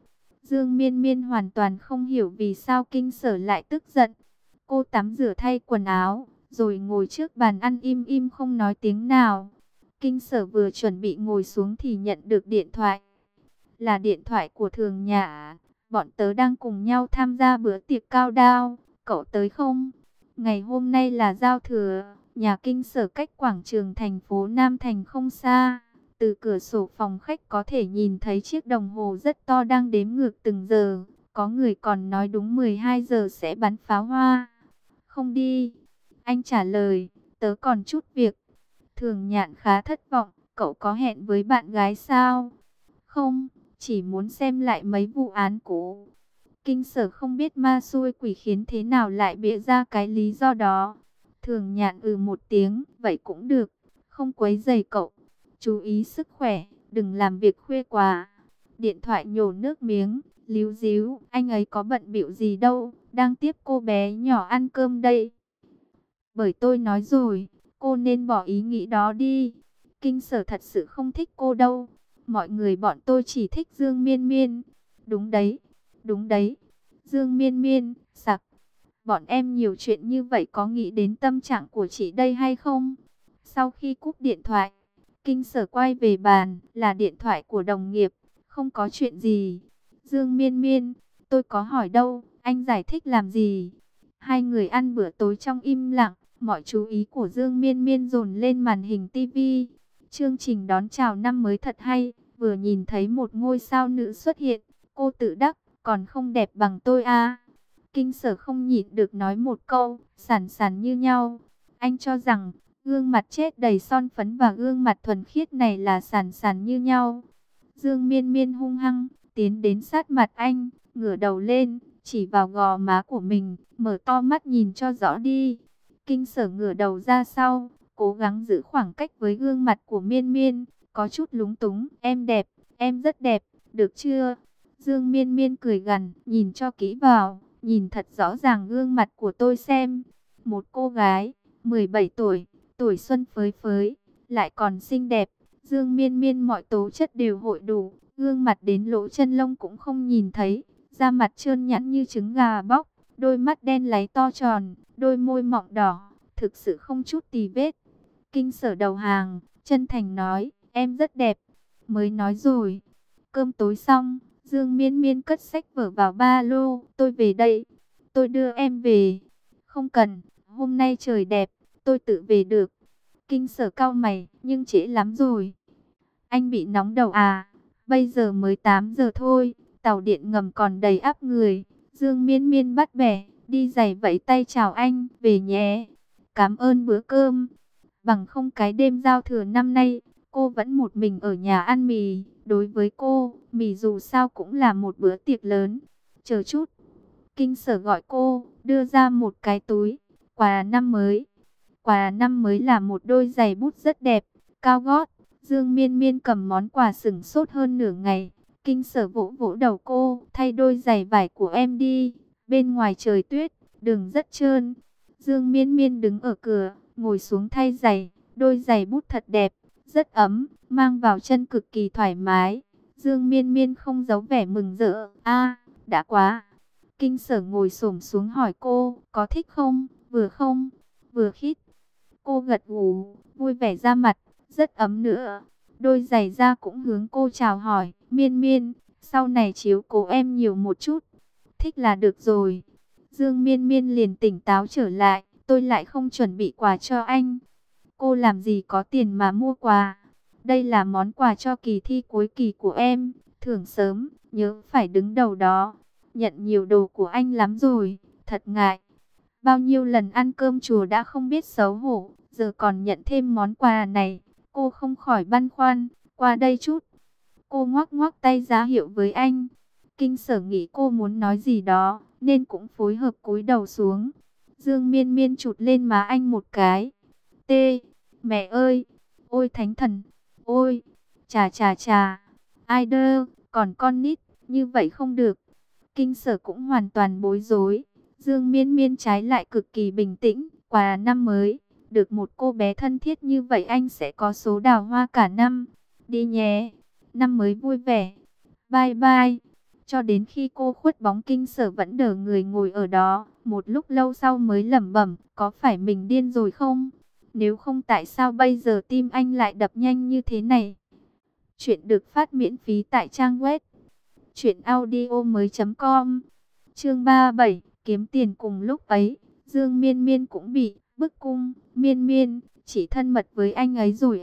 Dương Miên Miên hoàn toàn không hiểu vì sao Kinh Sở lại tức giận. Cô tắm rửa thay quần áo, rồi ngồi trước bàn ăn im im không nói tiếng nào. Kinh Sở vừa chuẩn bị ngồi xuống thì nhận được điện thoại. Là điện thoại của Thường Nhã. Bọn tớ đang cùng nhau tham gia bữa tiệc cao đao. Cậu tới không? Ngày hôm nay là giao thừa. Nhà Kinh Sở cách quảng trường thành phố Nam Thành không xa. Từ cửa sổ phòng khách có thể nhìn thấy chiếc đồng hồ rất to đang đếm ngược từng giờ. Có người còn nói đúng mười hai giờ sẽ bắn pháo hoa. Không đi. Anh trả lời, tớ còn chút việc. Thường Nhạn khá thất vọng, cậu có hẹn với bạn gái sao? Không, chỉ muốn xem lại mấy vụ án cũ. Kinh Sở không biết ma xui quỷ khiến thế nào lại bịa ra cái lý do đó. Thường Nhạn ừ một tiếng, vậy cũng được, không quấy rầy cậu. Chú ý sức khỏe, đừng làm việc khuya quá. Điện thoại nhổ nước miếng, líu díu, anh ấy có bận bịu gì đâu, đang tiếp cô bé nhỏ ăn cơm đây. Bởi tôi nói rồi, cô nên bỏ ý nghĩ đó đi. Kinh Sở thật sự không thích cô đâu. Mọi người bọn tôi chỉ thích Dương Miên Miên. Đúng đấy, đúng đấy. Dương Miên Miên, sặc. Bọn em nhiều chuyện như vậy có nghĩ đến tâm trạng của chị đây hay không? Sau khi cúp điện thoại, Kinh Sở quay về bàn, là điện thoại của đồng nghiệp, không có chuyện gì. Dương Miên Miên, tôi có hỏi đâu, anh giải thích làm gì? Hai người ăn bữa tối trong im lặng, mọi chú ý của Dương Miên Miên dồn lên màn hình tivi. Chương trình đón chào năm mới thật hay, vừa nhìn thấy một ngôi sao nữ xuất hiện, cô tự đắc, còn không đẹp bằng tôi à. Kinh Sở không nhịn được nói một câu, sàn sàn như nhau. Anh cho rằng, gương mặt chết đầy son phấn và gương mặt thuần khiết này là sàn sàn như nhau. Dương Miên Miên hung hăng, tiến đến sát mặt anh, ngửa đầu lên, chỉ vào gò má của mình, mở to mắt nhìn cho rõ đi. Kinh Sở ngửa đầu ra sau, cố gắng giữ khoảng cách với gương mặt của Miên Miên, có chút lúng túng. Em đẹp, em rất đẹp, được chưa? Dương Miên Miên cười gằn, nhìn cho kỹ vào, nhìn thật rõ ràng gương mặt của tôi xem. Một cô gái, mười bảy tuổi, tuổi xuân phới phới, lại còn xinh đẹp. Dương Miên Miên mọi tố chất đều hội đủ, gương mặt đến lỗ chân lông cũng không nhìn thấy, da mặt trơn nhẵn như trứng gà bóc, đôi mắt đen láy to tròn, đôi môi mọng đỏ, thực sự không chút tì vết. Kinh Sở đầu hàng, chân thành nói, em rất đẹp. Mới nói rồi. Cơm tối xong, Dương Miên Miên cất sách vở vào ba lô, tôi về đây. Tôi đưa em về. Không cần, hôm nay trời đẹp, tôi tự về được. Kinh Sở cau mày, nhưng trễ lắm rồi. Anh bị nóng đầu à? Bây giờ mới tám giờ thôi, tàu điện ngầm còn đầy ắp người. Dương Miên Miên bắt bẻ, đi giày vẫy tay chào anh, về nhé. Cảm ơn bữa cơm. Bằng không cái đêm giao thừa năm nay, cô vẫn một mình ở nhà ăn mì. Đối với cô, mì dù sao cũng là một bữa tiệc lớn. Chờ chút. Kinh Sở gọi cô, đưa ra một cái túi. Quà năm mới. Quà năm mới là một đôi giày bút rất đẹp, cao gót. Dương Miên Miên cầm món quà sửng sốt hơn nửa ngày. Kinh Sở vỗ vỗ đầu cô, thay đôi giày vải của em đi. Bên ngoài trời tuyết, đường rất trơn. Dương Miên Miên đứng ở cửa, ngồi xuống thay giày. Đôi giày bút thật đẹp, rất ấm, mang vào chân cực kỳ thoải mái. Dương Miên Miên không giấu vẻ mừng rỡ. A, đã quá. Kinh Sở ngồi xổm xuống hỏi cô, có thích không? Vừa không? Vừa khít. Cô gật gù, vui vẻ ra mặt, rất ấm nữa. Đôi giày da cũng hướng cô chào hỏi, Miên Miên, sau này chiếu cố em nhiều một chút. Thích là được rồi. Dương Miên Miên liền tỉnh táo trở lại, tôi lại không chuẩn bị quà cho anh. Cô làm gì có tiền mà mua quà. Đây là món quà cho kỳ thi cuối kỳ của em, thưởng sớm, nhớ phải đứng đầu đó. Nhận nhiều đồ của anh lắm rồi, thật ngại. Bao nhiêu lần ăn cơm chùa đã không biết xấu hổ, giờ còn nhận thêm món quà này, cô không khỏi băn khoăn, qua đây chút. Cô ngoắc ngoắc tay giá hiệu với anh. Kinh Sở nghĩ cô muốn nói gì đó, nên cũng phối hợp cúi đầu xuống. Dương Miên Miên chụt lên má anh một cái. Tê, mẹ ơi, ôi thánh thần, ôi, chà chà chà, ai đơ, còn con nít, như vậy không được. Kinh Sở cũng hoàn toàn bối rối. Dương Miên Miên trái lại cực kỳ bình tĩnh. Quà năm mới, được một cô bé thân thiết như vậy anh sẽ có số đào hoa cả năm. Đi nhé, năm mới vui vẻ. Bye bye. cho đến khi cô khuất bóng Kinh Sở vẫn đờ người ngồi ở đó, một lúc lâu sau mới lẩm bẩm, có phải mình điên rồi không? Nếu không tại sao bây giờ tim anh lại đập nhanh như thế này? Chuyện được phát miễn phí tại trang web truyện audio mới.com. Chương ba mươi bảy, kiếm tiền cùng lúc ấy, Dương Miên Miên cũng bị bức cung. Miên Miên, chỉ thân mật với anh ấy rồi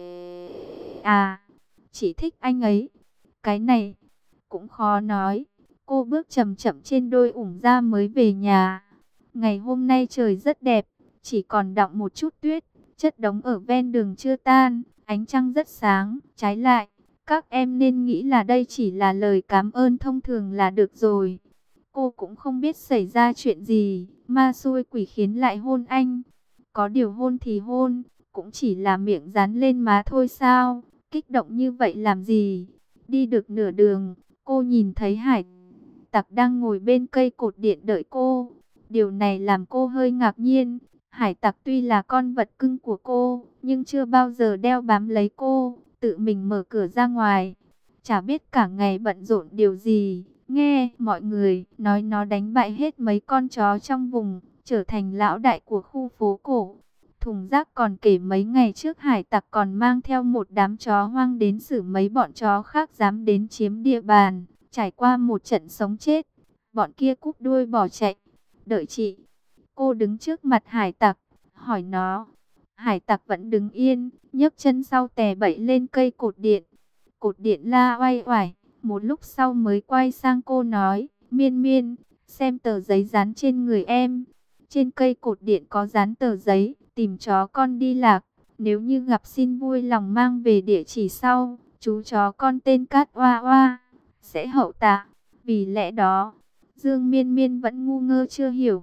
à? Chỉ thích anh ấy? Cái này cũng khó nói. Cô bước chậm chậm trên đôi ủng ra mới về nhà. Ngày hôm nay trời rất đẹp, chỉ còn đọng một chút tuyết, chất đống ở ven đường chưa tan, ánh trăng rất sáng. Trái lại, các em nên nghĩ là đây chỉ là lời cảm ơn thông thường là được rồi. Cô cũng không biết xảy ra chuyện gì, ma xui quỷ khiến lại hôn anh. Có điều hôn thì hôn, cũng chỉ là miệng dán lên má thôi sao? Kích động như vậy làm gì? Đi được nửa đường, cô nhìn thấy Hải Tặc đang ngồi bên cây cột điện đợi cô. Điều này làm cô hơi ngạc nhiên. Hải Tặc tuy là con vật cưng của cô, nhưng chưa bao giờ đeo bám lấy cô, tự mình mở cửa ra ngoài. Chả biết cả ngày bận rộn điều gì. Nghe mọi người nói nó đánh bại hết mấy con chó trong vùng, trở thành lão đại của khu phố cổ. Thùng rác còn kể mấy ngày trước Hải Tặc còn mang theo một đám chó hoang đến xử mấy bọn chó khác dám đến chiếm địa bàn. Trải qua một trận sống chết, bọn kia cúp đuôi bỏ chạy. Đợi chị. Cô đứng trước mặt Hải Tặc, hỏi nó. Hải Tặc vẫn đứng yên, nhấc chân sau tè bậy lên cây cột điện. Cột điện la oai oải, một lúc sau mới quay sang cô nói, Miên Miên, xem tờ giấy dán trên người em. Trên cây cột điện có dán tờ giấy, tìm chó con đi lạc. Nếu như gặp xin vui lòng mang về địa chỉ sau, chú chó con tên Cát Oa Oa sẽ hậu tạ. Vì lẽ đó, Dương Miên Miên vẫn ngu ngơ chưa hiểu.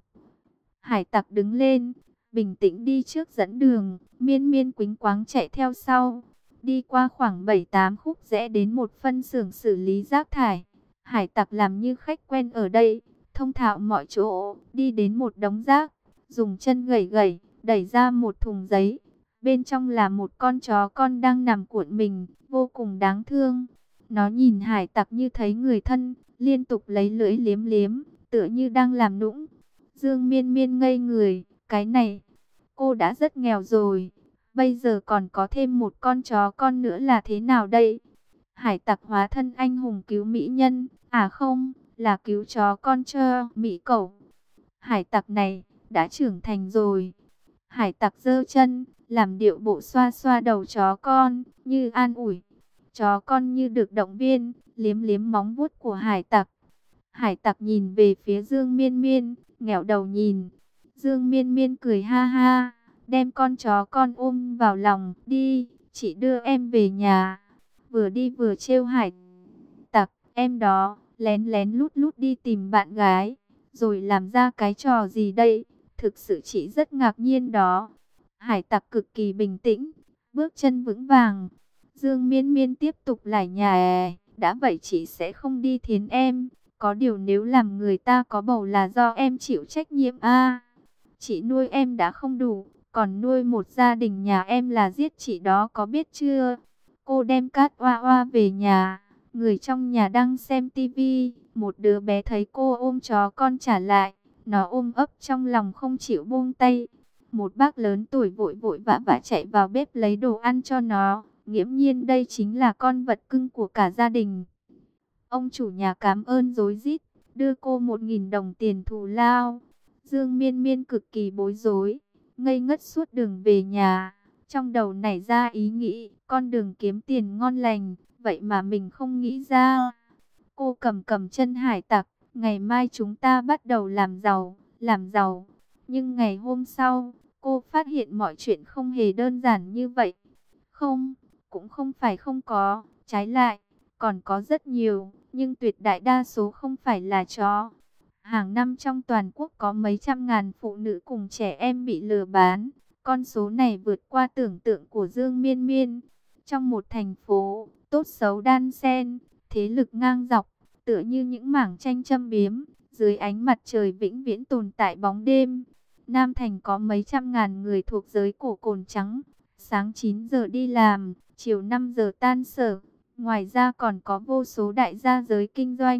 Hải Tặc đứng lên, bình tĩnh đi trước dẫn đường, Miên Miên quýnh quáng chạy theo sau. Đi qua khoảng bảy tám khúc rẽ đến một phân xưởng xử lý rác thải. Hải Tặc làm như khách quen ở đây, thông thạo mọi chỗ, đi đến một đống rác, dùng chân gẩy gẩy, đẩy ra một thùng giấy. Bên trong là một con chó con đang nằm cuộn mình, vô cùng đáng thương. Nó nhìn Hải Tặc như thấy người thân, liên tục lấy lưỡi liếm liếm, tựa như đang làm nũng. Dương Miên Miên ngây người, cái này, cô đã rất nghèo rồi, bây giờ còn có thêm một con chó con nữa là thế nào đây? Hải Tặc hóa thân anh hùng cứu mỹ nhân, à không, là cứu chó con cho mỹ cẩu. Hải Tặc này, đã trưởng thành rồi. Hải Tặc giơ chân, làm điệu bộ xoa xoa đầu chó con, như an ủi. Chó con như được động viên, liếm liếm móng vuốt của Hải Tặc. Hải Tặc nhìn về phía Dương Miên Miên, nghẹo đầu nhìn. Dương Miên Miên cười ha ha, đem con chó con ôm vào lòng, đi, chị đưa em về nhà. Vừa đi vừa trêu Hải Tặc, em đó, lén lén lút lút đi tìm bạn gái, rồi làm ra cái trò gì đây? Thực sự chị rất ngạc nhiên đó. Hải Tặc cực kỳ bình tĩnh, bước chân vững vàng. Dương Miên Miên tiếp tục lải nhải, đã vậy chị sẽ không đi thiến em. Có điều nếu làm người ta có bầu là do em chịu trách nhiệm a. Chị nuôi em đã không đủ, còn nuôi một gia đình nhà em là giết chị đó, có biết chưa? Cô đem Cát Oa Oa về nhà, người trong nhà đang xem tivi, một đứa bé thấy cô ôm chó con trả lại, nó ôm ấp trong lòng không chịu buông tay. Một bác lớn tuổi vội vội vã vã chạy vào bếp lấy đồ ăn cho nó, nghiễm nhiên đây chính là con vật cưng của cả gia đình. Ông chủ nhà cảm ơn rối rít, đưa cô một nghìn đồng tiền thù lao. Dương Miên Miên cực kỳ bối rối, ngây ngất suốt đường về nhà. Trong đầu nảy ra ý nghĩ, con đường kiếm tiền ngon lành, vậy mà mình không nghĩ ra. Cô cầm cầm chân Hải Tặc, ngày mai chúng ta bắt đầu làm giàu, làm giàu. Nhưng ngày hôm sau, cô phát hiện mọi chuyện không hề đơn giản như vậy. Không, cũng không phải không có, trái lại, còn có rất nhiều, nhưng tuyệt đại đa số không phải là chó. Hàng năm trong toàn quốc có mấy trăm ngàn phụ nữ cùng trẻ em bị lừa bán. Con số này vượt qua tưởng tượng của Dương Miên Miên. Trong một thành phố, tốt xấu đan xen, thế lực ngang dọc, tựa như những mảng tranh châm biếm, dưới ánh mặt trời vĩnh viễn tồn tại bóng đêm. Nam Thành có mấy trăm ngàn người thuộc giới cổ cồn trắng. Sáng chín giờ đi làm, chiều năm giờ tan sở. Ngoài ra còn có vô số đại gia giới kinh doanh,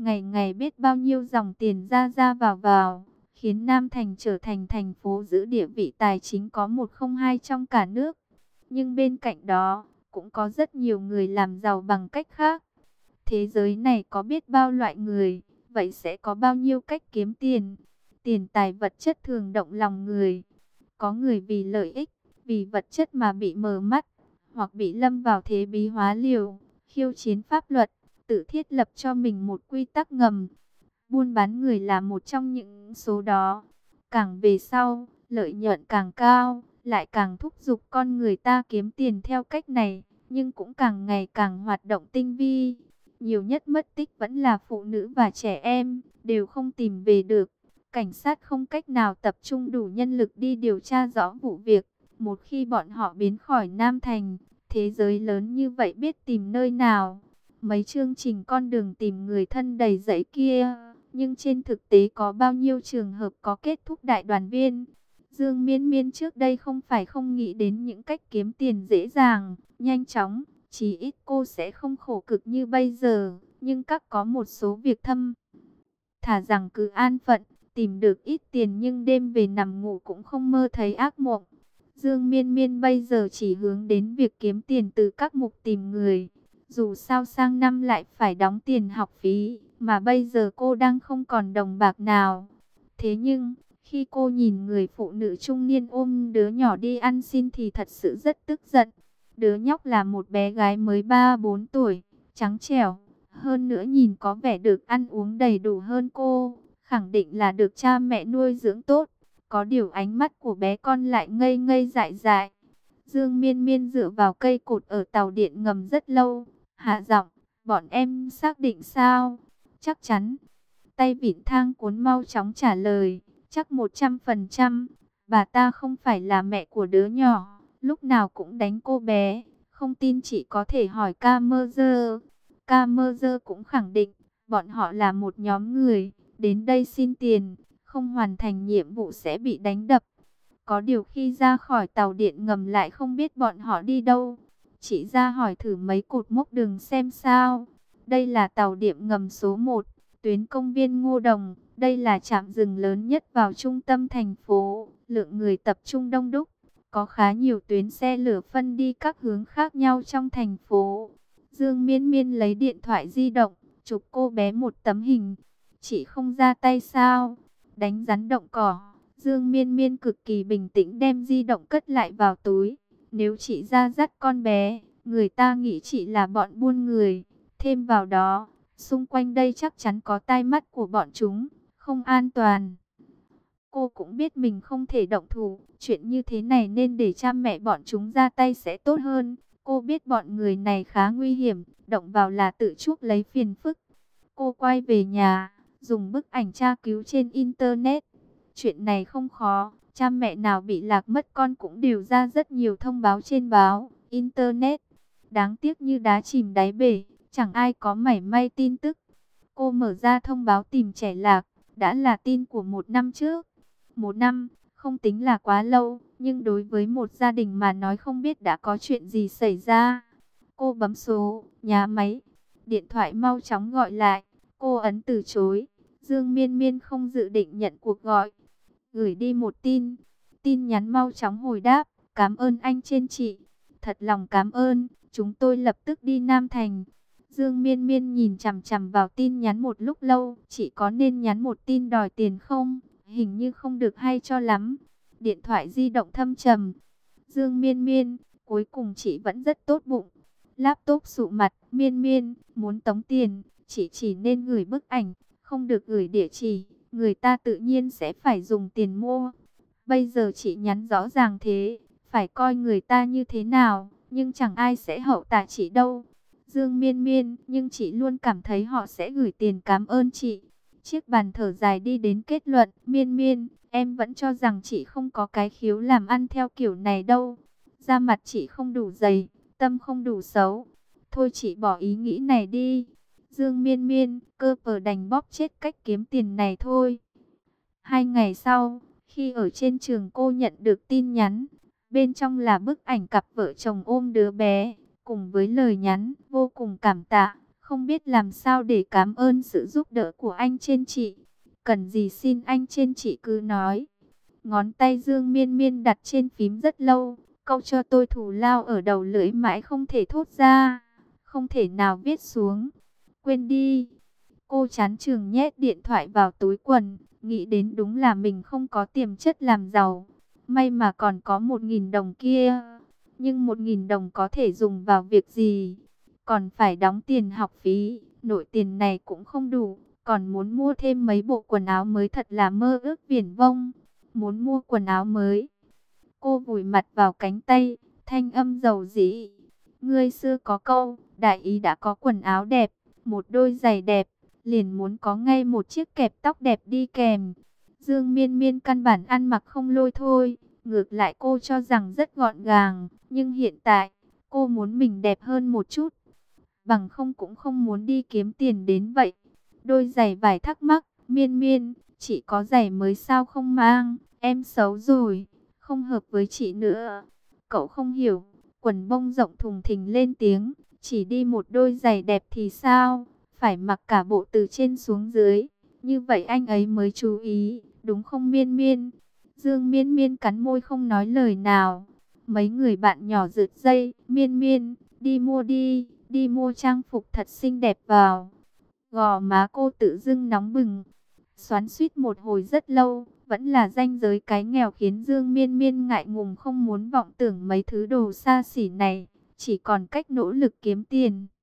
ngày ngày biết bao nhiêu dòng tiền ra ra vào vào, khiến Nam Thành trở thành thành phố giữ địa vị tài chính có một không hai trong cả nước. Nhưng bên cạnh đó, cũng có rất nhiều người làm giàu bằng cách khác. Thế giới này có biết bao loại người, vậy sẽ có bao nhiêu cách kiếm tiền. Tiền tài vật chất thường động lòng người. Có người vì lợi ích, vì vật chất mà bị mờ mắt, hoặc bị lâm vào thế bí hóa liều, khiêu chiến pháp luật, tự thiết lập cho mình một quy tắc ngầm. Buôn bán người là một trong những số đó. Càng về sau, lợi nhuận càng cao, lại càng thúc giục con người ta kiếm tiền theo cách này, nhưng cũng càng ngày càng hoạt động tinh vi. Nhiều nhất mất tích vẫn là phụ nữ và trẻ em, đều không tìm về được. Cảnh sát không cách nào tập trung đủ nhân lực đi điều tra rõ vụ việc. Một khi bọn họ biến khỏi Nam Thành, thế giới lớn như vậy biết tìm nơi nào. Mấy chương trình con đường tìm người thân đầy rẫy kia, nhưng trên thực tế có bao nhiêu trường hợp có kết thúc đại đoàn viên. Dương Miên Miên trước đây không phải không nghĩ đến những cách kiếm tiền dễ dàng, nhanh chóng, chỉ ít cô sẽ không khổ cực như bây giờ, nhưng các có một số việc thâm. Thà rằng cứ an phận, tìm được ít tiền nhưng đêm về nằm ngủ cũng không mơ thấy ác mộng. Dương Miên Miên bây giờ chỉ hướng đến việc kiếm tiền từ các mục tìm người. Dù sao sang năm lại phải đóng tiền học phí, mà bây giờ cô đang không còn đồng bạc nào. Thế nhưng, khi cô nhìn người phụ nữ trung niên ôm đứa nhỏ đi ăn xin thì thật sự rất tức giận. Đứa nhóc là một bé gái mới ba bốn tuổi, trắng trẻo, hơn nữa nhìn có vẻ được ăn uống đầy đủ hơn cô, khẳng định là được cha mẹ nuôi dưỡng tốt. Có điều ánh mắt của bé con lại ngây ngây dại dại. Dương Miên Miên dựa vào cây cột ở tàu điện ngầm rất lâu, hạ giọng, bọn em xác định sao? Chắc chắn. Tay vịn thang cuốn mau chóng trả lời, chắc một trăm phần trăm. Bà ta không phải là mẹ của đứa nhỏ, lúc nào cũng đánh cô bé. Không tin chị có thể hỏi Camerzer. Camerzer cũng khẳng định, bọn họ là một nhóm người, đến đây xin tiền, không hoàn thành nhiệm vụ sẽ bị đánh đập. Có điều khi ra khỏi tàu điện ngầm lại không biết bọn họ đi đâu. Chị ra hỏi thử mấy cột mốc đường xem sao. Đây là tàu điện ngầm số một, tuyến công viên Ngô Đồng. Đây là trạm dừng lớn nhất vào trung tâm thành phố. Lượng người tập trung đông đúc. Có khá nhiều tuyến xe lửa phân đi các hướng khác nhau trong thành phố. Dương Miên Miên lấy điện thoại di động, chụp cô bé một tấm hình. Chị không ra tay sao? Đánh rắn động cỏ. Dương Miên Miên cực kỳ bình tĩnh đem di động cất lại vào túi. Nếu chị ra dắt con bé, người ta nghĩ chị là bọn buôn người. Thêm vào đó, xung quanh đây chắc chắn có tai mắt của bọn chúng, không an toàn. Cô cũng biết mình không thể động thủ, chuyện như thế này nên để cha mẹ bọn chúng ra tay sẽ tốt hơn. Cô biết bọn người này khá nguy hiểm, động vào là tự chuốc lấy phiền phức. Cô quay về nhà, dùng bức ảnh tra cứu trên Internet. Chuyện này không khó, cha mẹ nào bị lạc mất con cũng đều ra rất nhiều thông báo trên báo, Internet. Đáng tiếc như đá chìm đáy bể, chẳng ai có mảy may tin tức. Cô mở ra thông báo tìm trẻ lạc, đã là tin của một năm trước. Một năm, không tính là quá lâu, nhưng đối với một gia đình mà nói không biết đã có chuyện gì xảy ra. Cô bấm số, nhà máy, điện thoại mau chóng gọi lại, cô ấn từ chối. Dương Miên Miên không dự định nhận cuộc gọi. Gửi đi một tin, tin nhắn mau chóng hồi đáp, cảm ơn anh trên chị. Thật lòng cảm ơn, chúng tôi lập tức đi Nam Thành. Dương Miên Miên nhìn chằm chằm vào tin nhắn một lúc lâu, chị có nên nhắn một tin đòi tiền không? Hình như không được hay cho lắm. Điện thoại di động thâm trầm. Dương Miên Miên, cuối cùng chị vẫn rất tốt bụng. Laptop sụ mặt, Miên Miên, muốn tống tiền, chị chỉ nên gửi bức ảnh, không được gửi địa chỉ. Người ta tự nhiên sẽ phải dùng tiền mua. Bây giờ chị nhắn rõ ràng thế, phải coi người ta như thế nào, nhưng chẳng ai sẽ hậu tạ chị đâu. Dương Miên Miên, nhưng chị luôn cảm thấy họ sẽ gửi tiền cảm ơn chị. Chiếc bàn thở dài đi đến kết luận, Miên Miên, em vẫn cho rằng chị không có cái khiếu làm ăn theo kiểu này đâu. Da mặt chị không đủ dày, tâm không đủ xấu. Thôi chị bỏ ý nghĩ này đi. Dương Miên Miên, cơ vờ đành bóp chết cách kiếm tiền này thôi. Hai ngày sau, khi ở trên trường cô nhận được tin nhắn. Bên trong là bức ảnh cặp vợ chồng ôm đứa bé, cùng với lời nhắn vô cùng cảm tạ. không biết làm sao để cảm ơn sự giúp đỡ của anh trên chị. Cần gì xin anh trên chị cứ nói. Ngón tay Dương Miên Miên đặt trên phím rất lâu, câu cho tôi thù lao ở đầu lưỡi mãi không thể thốt ra, không thể nào viết xuống. Quên đi. Cô chán chường nhét điện thoại vào túi quần, nghĩ đến đúng là mình không có tiềm chất làm giàu. May mà còn có một nghìn đồng kia. Nhưng một nghìn đồng có thể dùng vào việc gì? Còn phải đóng tiền học phí, nội tiền này cũng không đủ. Còn muốn mua thêm mấy bộ quần áo mới thật là mơ ước viển vông. Muốn mua quần áo mới. Cô vùi mặt vào cánh tay, thanh âm dầu dĩ. Ngươi xưa có câu, đại ý đã có quần áo đẹp, một đôi giày đẹp, liền muốn có ngay một chiếc kẹp tóc đẹp đi kèm. Dương Miên Miên căn bản ăn mặc không lôi thôi, ngược lại cô cho rằng rất gọn gàng, nhưng hiện tại, cô muốn mình đẹp hơn một chút. Bằng không cũng không muốn đi kiếm tiền đến vậy. Đôi giày vải thắc mắc, Miên Miên, chị có giày mới sao không mang, em xấu rồi, không hợp với chị nữa. Cậu không hiểu, quần bông rộng thùng thình lên tiếng, chỉ đi một đôi giày đẹp thì sao, phải mặc cả bộ từ trên xuống dưới, như vậy anh ấy mới chú ý, đúng không Miên Miên? Dương Miên Miên cắn môi không nói lời nào. Mấy người bạn nhỏ rượt dây, Miên Miên, đi mua đi, đi mua trang phục thật xinh đẹp vào. Gò má cô tự dưng nóng bừng, xoắn xuýt một hồi rất lâu, vẫn là ranh giới cái nghèo khiến Dương Miên Miên ngại ngùng không muốn vọng tưởng mấy thứ đồ xa xỉ này, chỉ còn cách nỗ lực kiếm tiền.